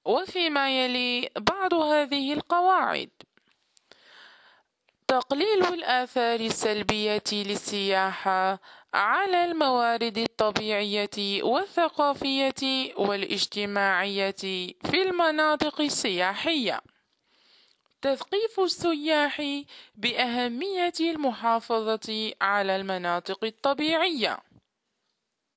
وفيما يلي بعض هذه القواعد: تقليل الآثار السلبية للسياحة على الموارد الطبيعية والثقافية والاجتماعية في المناطق السياحية، تثقيف السياح بأهمية المحافظة على المناطق الطبيعية،